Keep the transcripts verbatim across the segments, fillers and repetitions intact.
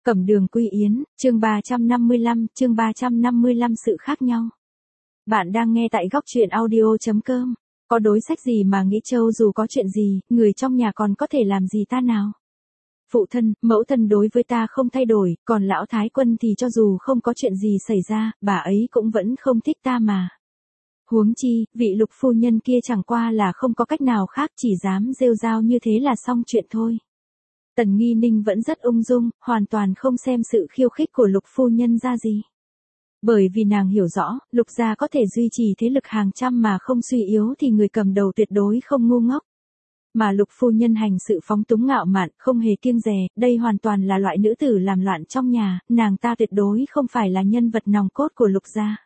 Cẩm Đường Quy Yến, chương ba trăm năm mươi lăm, chương ba trăm năm mươi lăm sự khác nhau. Bạn đang nghe tại góc truyện audio chấm com. Có đối sách gì mà nghĩ Châu dù có chuyện gì, người trong nhà còn có thể làm gì ta nào? Phụ thân, mẫu thân đối với ta không thay đổi, còn lão Thái Quân thì cho dù không có chuyện gì xảy ra, bà ấy cũng vẫn không thích ta mà. Huống chi, vị Lục phu nhân kia chẳng qua là không có cách nào khác, chỉ dám rêu rao như thế là xong chuyện thôi. Tần Nghi Ninh vẫn rất ung dung, hoàn toàn không xem sự khiêu khích của Lục phu nhân ra gì. Bởi vì nàng hiểu rõ, Lục gia có thể duy trì thế lực hàng trăm mà không suy yếu thì người cầm đầu tuyệt đối không ngu ngốc. Mà Lục phu nhân hành sự phóng túng ngạo mạn, không hề kiêng dè, đây hoàn toàn là loại nữ tử làm loạn trong nhà, nàng ta tuyệt đối không phải là nhân vật nòng cốt của Lục gia.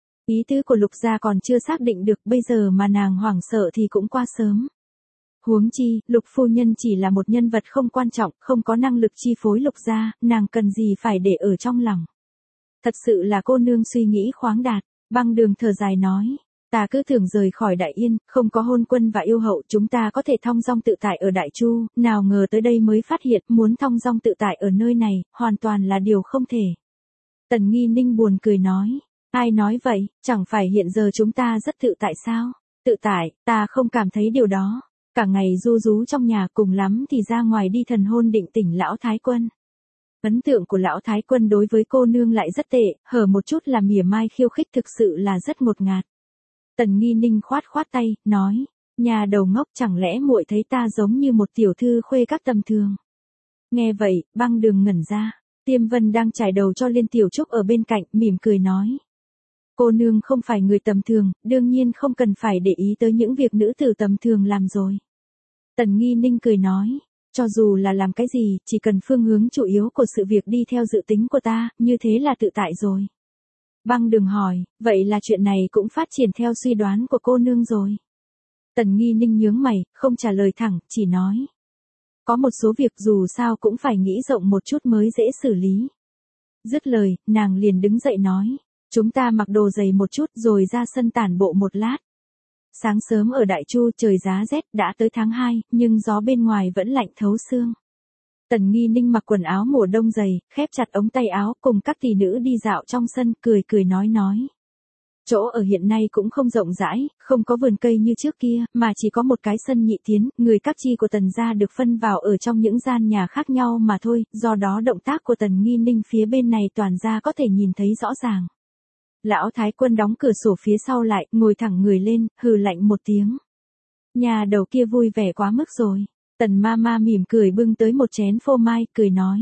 Ý tứ của Lục gia còn chưa xác định được, bây giờ mà nàng hoảng sợ thì cũng quá sớm. Huống chi, Lục phu nhân chỉ là một nhân vật không quan trọng, không có năng lực chi phối Lục gia, nàng cần gì phải để ở trong lòng. Thật sự là cô nương suy nghĩ khoáng đạt. Băng Đường thở dài nói, ta cứ tưởng rời khỏi Đại Yên, không có hôn quân và yêu hậu chúng ta có thể thong dong tự tại ở Đại Chu, nào ngờ tới đây mới phát hiện muốn thong dong tự tại ở nơi này, hoàn toàn là điều không thể. Tần Nghi Ninh buồn cười nói, ai nói vậy, chẳng phải hiện giờ chúng ta rất tự tại sao? Tự tại, ta không cảm thấy điều đó. Cả ngày ru rú trong nhà, cùng lắm thì ra ngoài đi thần hôn định tỉnh lão Thái Quân. Ấn tượng của lão Thái Quân đối với cô nương lại rất tệ, hở một chút là mỉa mai khiêu khích, thực sự là rất ngột ngạt. Tần Nghi Ninh khoát khoát tay, nói, nhà đầu ngốc, chẳng lẽ muội thấy ta giống như một tiểu thư khuê các tầm thường. Nghe vậy, Băng Đường ngẩn ra, Tiêm Vân đang chải đầu cho Liên Tiểu Trúc ở bên cạnh, mỉm cười nói. Cô nương không phải người tầm thường, đương nhiên không cần phải để ý tới những việc nữ tử tầm thường làm rồi. Tần Nghi Ninh cười nói, cho dù là làm cái gì, chỉ cần phương hướng chủ yếu của sự việc đi theo dự tính của ta, như thế là tự tại rồi. Băng Đường hỏi, vậy là chuyện này cũng phát triển theo suy đoán của cô nương rồi. Tần Nghi Ninh nhướng mày, không trả lời thẳng, chỉ nói. Có một số việc dù sao cũng phải nghĩ rộng một chút mới dễ xử lý. Dứt lời, nàng liền đứng dậy nói, chúng ta mặc đồ dày một chút rồi ra sân tản bộ một lát. Sáng sớm ở Đại Chu trời giá rét, đã tới tháng hai, nhưng gió bên ngoài vẫn lạnh thấu xương. Tần Nghi Ninh mặc quần áo mùa đông dày, khép chặt ống tay áo, cùng các tỷ nữ đi dạo trong sân, cười cười nói nói. Chỗ ở hiện nay cũng không rộng rãi, không có vườn cây như trước kia, mà chỉ có một cái sân nhị tiến, người các chi của Tần gia được phân vào ở trong những gian nhà khác nhau mà thôi, do đó động tác của Tần Nghi Ninh phía bên này toàn ra có thể nhìn thấy rõ ràng. Lão Thái Quân đóng cửa sổ phía sau lại, ngồi thẳng người lên, hừ lạnh một tiếng. Nhà đầu kia vui vẻ quá mức rồi. Tần ma ma mỉm cười bưng tới một chén phô mai, cười nói.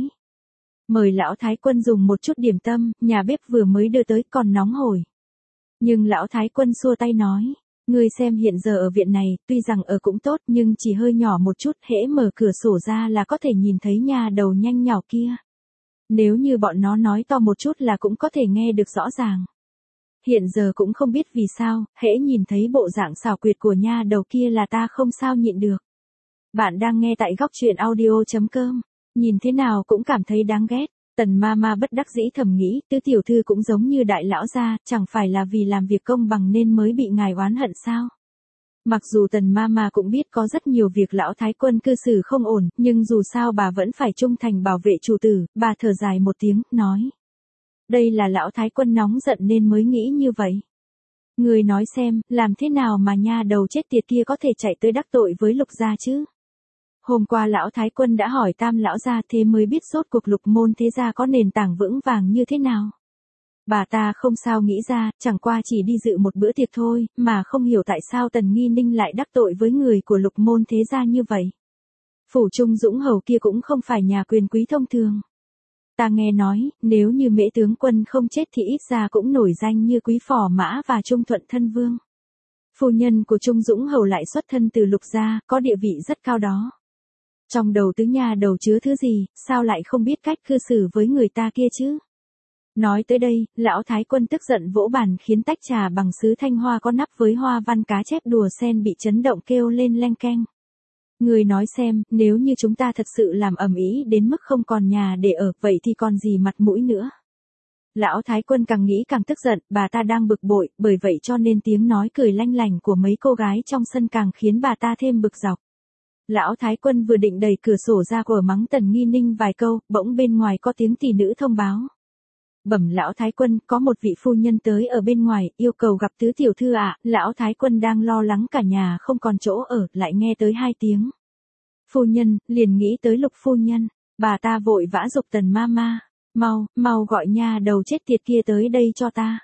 Mời lão Thái Quân dùng một chút điểm tâm, nhà bếp vừa mới đưa tới còn nóng hổi. Nhưng lão Thái Quân xua tay nói. Ngươi xem hiện giờ ở viện này, tuy rằng ở cũng tốt nhưng chỉ hơi nhỏ một chút, hễ mở cửa sổ ra là có thể nhìn thấy nhà đầu nhanh nhỏ kia. Nếu như bọn nó nói to một chút là cũng có thể nghe được rõ ràng. Hiện giờ cũng không biết vì sao, hễ nhìn thấy bộ dạng xảo quyệt của nha đầu kia là ta không sao nhịn được. Bạn đang nghe tại góc truyện audio chấm com, nhìn thế nào cũng cảm thấy đáng ghét. Tần ma ma bất đắc dĩ thầm nghĩ, Tứ tiểu thư cũng giống như đại lão gia, chẳng phải là vì làm việc công bằng nên mới bị ngài oán hận sao? Mặc dù tần ma ma cũng biết có rất nhiều việc lão Thái Quân cư xử không ổn, nhưng dù sao bà vẫn phải trung thành bảo vệ chủ tử, bà thở dài một tiếng, nói. Đây là lão Thái Quân nóng giận nên mới nghĩ như vậy. Người nói xem, làm thế nào mà nha đầu chết tiệt kia có thể chạy tới đắc tội với Lục gia chứ? Hôm qua lão Thái Quân đã hỏi Tam lão gia, thế mới biết rốt cuộc Lục môn thế gia có nền tảng vững vàng như thế nào. Bà ta không sao nghĩ ra, chẳng qua chỉ đi dự một bữa tiệc thôi, mà không hiểu tại sao Tần Nghi Ninh lại đắc tội với người của Lục môn thế gia như vậy. Phủ Trung Dũng hầu kia cũng không phải nhà quyền quý thông thường. Ta nghe nói, nếu như Mễ tướng quân không chết thì ít ra cũng nổi danh như Quý Phò Mã và Trung Thuận Thân Vương. Phu nhân của Trung Dũng hầu lại xuất thân từ Lục gia, có địa vị rất cao đó. Trong đầu tứ nhà đầu chứa thứ gì, sao lại không biết cách cư xử với người ta kia chứ? Nói tới đây, lão Thái Quân tức giận vỗ bàn khiến tách trà bằng sứ thanh hoa có nắp với hoa văn cá chép đùa sen bị chấn động kêu lên leng keng. Người nói xem, nếu như chúng ta thật sự làm ầm ĩ đến mức không còn nhà để ở, vậy thì còn gì mặt mũi nữa. Lão Thái Quân càng nghĩ càng tức giận, bà ta đang bực bội, bởi vậy cho nên tiếng nói cười lanh lành của mấy cô gái trong sân càng khiến bà ta thêm bực dọc. Lão Thái Quân vừa định đẩy cửa sổ ra của mắng Tần Nghi Ninh vài câu, bỗng bên ngoài có tiếng tỷ nữ thông báo. Bẩm Lão Thái Quân, có một vị phu nhân tới ở bên ngoài, yêu cầu gặp tứ tiểu thư ạ. Lão Thái Quân đang lo lắng cả nhà không còn chỗ ở, lại nghe tới hai tiếng phu nhân, liền nghĩ tới Lục phu nhân. Bà ta vội vã giục Tần ma ma, mau, mau gọi nha đầu chết tiệt kia tới đây cho ta.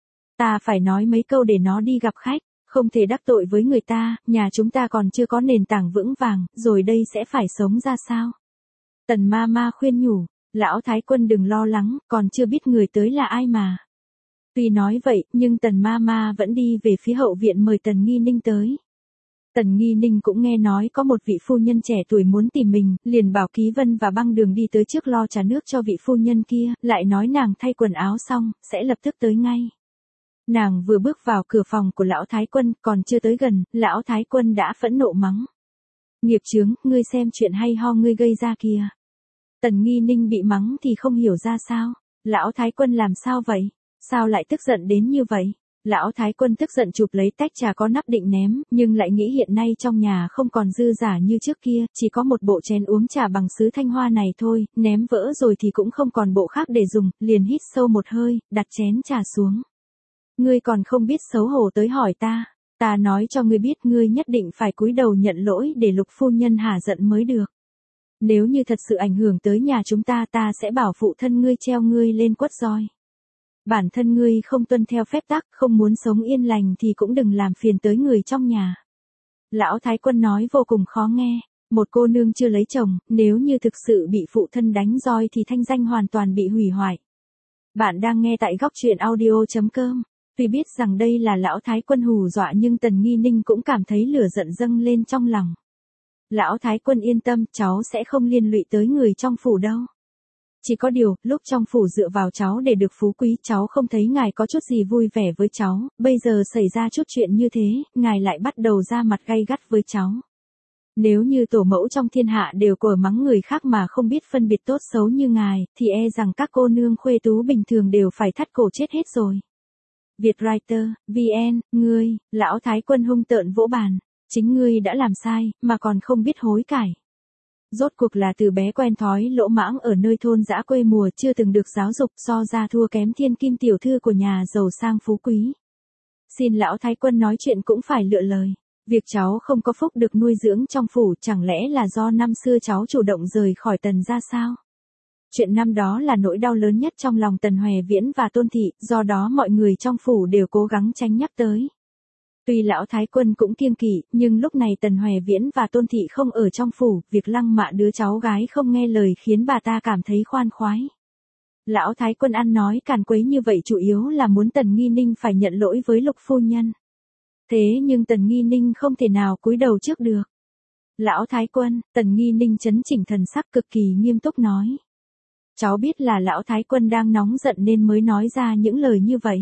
Ta phải nói mấy câu để nó đi gặp khách, không thể đắc tội với người ta, nhà chúng ta còn chưa có nền tảng vững vàng, rồi đây sẽ phải sống ra sao? Tần ma ma khuyên nhủ, Lão Thái Quân đừng lo lắng, còn chưa biết người tới là ai mà. Tuy nói vậy, nhưng Tần ma ma vẫn đi về phía hậu viện mời Tần Nghi Ninh tới. Tần Nghi Ninh cũng nghe nói có một vị phu nhân trẻ tuổi muốn tìm mình, liền bảo Ký Vân và Băng Đường đi tới trước lo trà nước cho vị phu nhân kia, lại nói nàng thay quần áo xong, sẽ lập tức tới ngay. Nàng vừa bước vào cửa phòng của Lão Thái Quân, còn chưa tới gần, Lão Thái Quân đã phẫn nộ mắng. Nghiệp chướng, ngươi xem chuyện hay ho ngươi gây ra kìa. Tần Nghi Ninh bị mắng thì không hiểu ra sao. Lão Thái Quân làm sao vậy? Sao lại tức giận đến như vậy? Lão Thái Quân tức giận chụp lấy tách trà có nắp định ném, nhưng lại nghĩ hiện nay trong nhà không còn dư giả như trước kia, chỉ có một bộ chén uống trà bằng sứ thanh hoa này thôi, ném vỡ rồi thì cũng không còn bộ khác để dùng, liền hít sâu một hơi, đặt chén trà xuống. Ngươi còn không biết xấu hổ tới hỏi ta, ta nói cho ngươi biết ngươi nhất định phải cúi đầu nhận lỗi để Lục phu nhân hả giận mới được. Nếu như thật sự ảnh hưởng tới nhà chúng ta ta sẽ bảo phụ thân ngươi treo ngươi lên quất roi. Bản thân ngươi không tuân theo phép tắc, không muốn sống yên lành thì cũng đừng làm phiền tới người trong nhà. Lão Thái Quân nói vô cùng khó nghe, một cô nương chưa lấy chồng, nếu như thực sự bị phụ thân đánh roi thì thanh danh hoàn toàn bị hủy hoại. Bạn đang nghe tại góc truyện audio chấm com. Tuy biết rằng đây là Lão Thái Quân hù dọa nhưng Tần Nghi Ninh cũng cảm thấy lửa giận dâng lên trong lòng. Lão Thái Quân yên tâm, cháu sẽ không liên lụy tới người trong phủ đâu. Chỉ có điều, lúc trong phủ dựa vào cháu để được phú quý, cháu không thấy ngài có chút gì vui vẻ với cháu, bây giờ xảy ra chút chuyện như thế, ngài lại bắt đầu ra mặt gay gắt với cháu. Nếu như tổ mẫu trong thiên hạ đều cờ mắng người khác mà không biết phân biệt tốt xấu như ngài, thì e rằng các cô nương khuê tú bình thường đều phải thắt cổ chết hết rồi. Vietwriter, vê en, ngươi, Lão Thái Quân hung tợn vỗ bàn, chính ngươi đã làm sai, mà còn không biết hối cải. Rốt cuộc là từ bé quen thói lỗ mãng ở nơi thôn dã quê mùa chưa từng được giáo dục so ra thua kém thiên kim tiểu thư của nhà giàu sang phú quý. Xin Lão Thái Quân nói chuyện cũng phải lựa lời. Việc cháu không có phúc được nuôi dưỡng trong phủ chẳng lẽ là do năm xưa cháu chủ động rời khỏi Tần gia sao? Chuyện năm đó là nỗi đau lớn nhất trong lòng Tần Hoè Viễn và Tôn Thị, do đó mọi người trong phủ đều cố gắng tránh nhắc tới. Tuy Lão Thái Quân cũng kiêng kỵ, nhưng lúc này Tần Hoè Viễn và Tôn Thị không ở trong phủ, việc lăng mạ đứa cháu gái không nghe lời khiến bà ta cảm thấy khoan khoái. Lão Thái Quân ăn nói càn quấy như vậy chủ yếu là muốn Tần Nghi Ninh phải nhận lỗi với Lục phu nhân. Thế nhưng Tần Nghi Ninh không thể nào cúi đầu trước được. Lão Thái Quân, Tần Nghi Ninh chấn chỉnh thần sắc cực kỳ nghiêm túc nói. Cháu biết là Lão Thái Quân đang nóng giận nên mới nói ra những lời như vậy.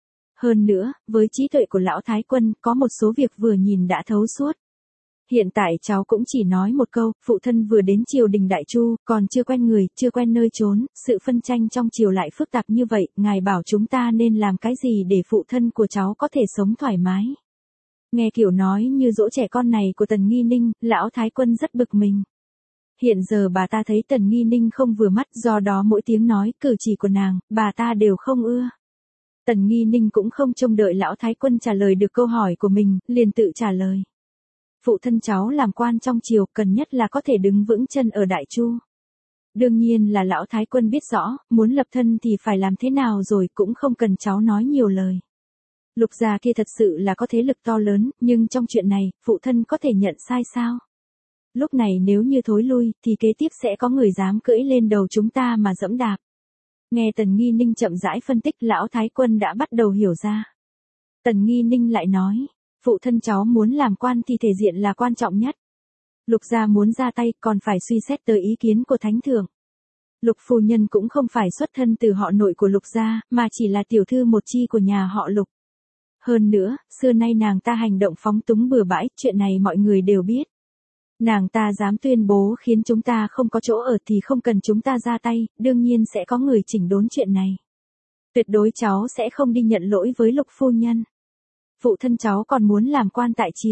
Hơn nữa, với trí tuệ của Lão Thái Quân, có một số việc vừa nhìn đã thấu suốt. Hiện tại cháu cũng chỉ nói một câu, phụ thân vừa đến triều đình Đại Chu, còn chưa quen người, chưa quen nơi trốn, sự phân tranh trong triều lại phức tạp như vậy, ngài bảo chúng ta nên làm cái gì để phụ thân của cháu có thể sống thoải mái. Nghe kiểu nói như dỗ trẻ con này của Tần Nghi Ninh, Lão Thái Quân rất bực mình. Hiện giờ bà ta thấy Tần Nghi Ninh không vừa mắt, do đó mỗi tiếng nói, cử chỉ của nàng, bà ta đều không ưa. Tần Nghi Ninh cũng không trông đợi Lão Thái Quân trả lời được câu hỏi của mình, liền tự trả lời. Phụ thân cháu làm quan trong triều, cần nhất là có thể đứng vững chân ở Đại Chu. Đương nhiên là Lão Thái Quân biết rõ, muốn lập thân thì phải làm thế nào rồi, cũng không cần cháu nói nhiều lời. Lục gia kia thật sự là có thế lực to lớn, nhưng trong chuyện này, phụ thân có thể nhận sai sao? Lúc này nếu như thối lui, thì kế tiếp sẽ có người dám cưỡi lên đầu chúng ta mà dẫm đạp. Nghe Tần Nghi Ninh chậm rãi phân tích, Lão Thái Quân đã bắt đầu hiểu ra. Tần Nghi Ninh lại nói, phụ thân cháu muốn làm quan thì thể diện là quan trọng nhất. Lục gia muốn ra tay còn phải suy xét tới ý kiến của Thánh Thượng. Lục phu nhân cũng không phải xuất thân từ họ nội của Lục gia, mà chỉ là tiểu thư một chi của nhà họ Lục. Hơn nữa, xưa nay nàng ta hành động phóng túng bừa bãi, chuyện này mọi người đều biết. Nàng ta dám tuyên bố khiến chúng ta không có chỗ ở thì không cần chúng ta ra tay, đương nhiên sẽ có người chỉnh đốn chuyện này. Tuyệt đối cháu sẽ không đi nhận lỗi với Lục phu nhân. Phụ thân cháu còn muốn làm quan tại triều.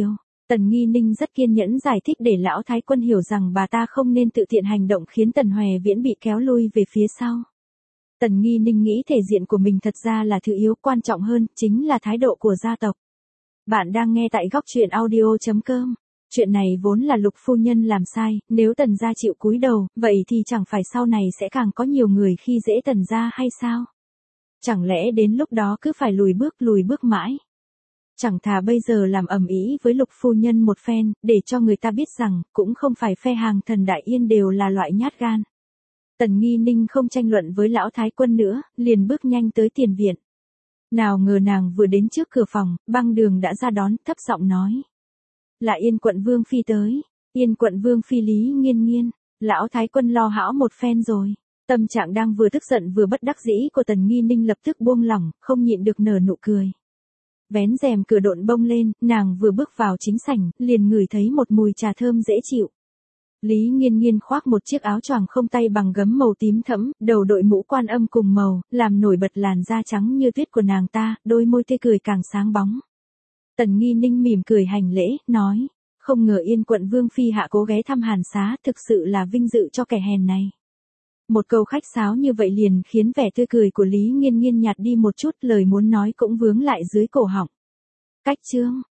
Tần Nghi Ninh rất kiên nhẫn giải thích để lão thái quân hiểu rằng bà ta không nên tự tiện hành động khiến Tần Hoè Viễn bị kéo lui về phía sau. Tần Nghi Ninh nghĩ thể diện của mình thật ra là thứ yếu, quan trọng hơn chính là thái độ của gia tộc. Bạn đang nghe tại góc truyện audio chấm com. Chuyện này vốn là Lục phu nhân làm sai, nếu Tần gia chịu cúi đầu, vậy thì chẳng phải sau này sẽ càng có nhiều người khi dễ Tần gia hay sao? Chẳng lẽ đến lúc đó cứ phải lùi bước lùi bước mãi? Chẳng thà bây giờ làm ầm ĩ với Lục phu nhân một phen, để cho người ta biết rằng, cũng không phải phe hàng Thần Đại Yên đều là loại nhát gan. Tần Nghi Ninh không tranh luận với lão thái quân nữa, liền bước nhanh tới tiền viện. Nào ngờ nàng vừa đến trước cửa phòng, Băng Đường đã ra đón, thấp giọng nói. Là Yên quận Vương phi tới, Yên quận Vương phi Lý Nghiên Nghiên, lão thái quân lo hão một phen rồi. Tâm trạng đang vừa tức giận vừa bất đắc dĩ của Tần Nghi Ninh lập tức buông lỏng, không nhịn được nở nụ cười. Vén rèm cửa độn bông lên, nàng vừa bước vào chính sảnh, liền ngửi thấy một mùi trà thơm dễ chịu. Lý Nghiên Nghiên khoác một chiếc áo choàng không tay bằng gấm màu tím thẫm, đầu đội mũ quan âm cùng màu, làm nổi bật làn da trắng như tuyết của nàng ta, đôi môi tươi cười càng sáng bóng. Tần Nghi Ninh mỉm cười hành lễ, nói, không ngờ Yên quận Vương phi hạ cố ghé thăm Hàn Xá, thực sự là vinh dự cho kẻ hèn này. Một câu khách sáo như vậy liền khiến vẻ tươi cười của Lý Nghiên Nghiên nhạt đi một chút, lời muốn nói cũng vướng lại dưới cổ họng. Cách chương